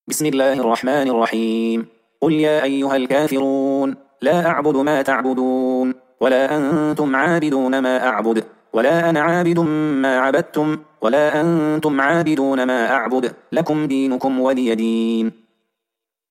بسم الله الرحمن الرحيم. قل يا أيها الكافرون لا أعبد ما تعبدون ولا أنتم عابدون ما أعبد ولا أنا عابد ما عبدتم ولا أنتم عابدون ما أعبد لكم دينكم ولي دين.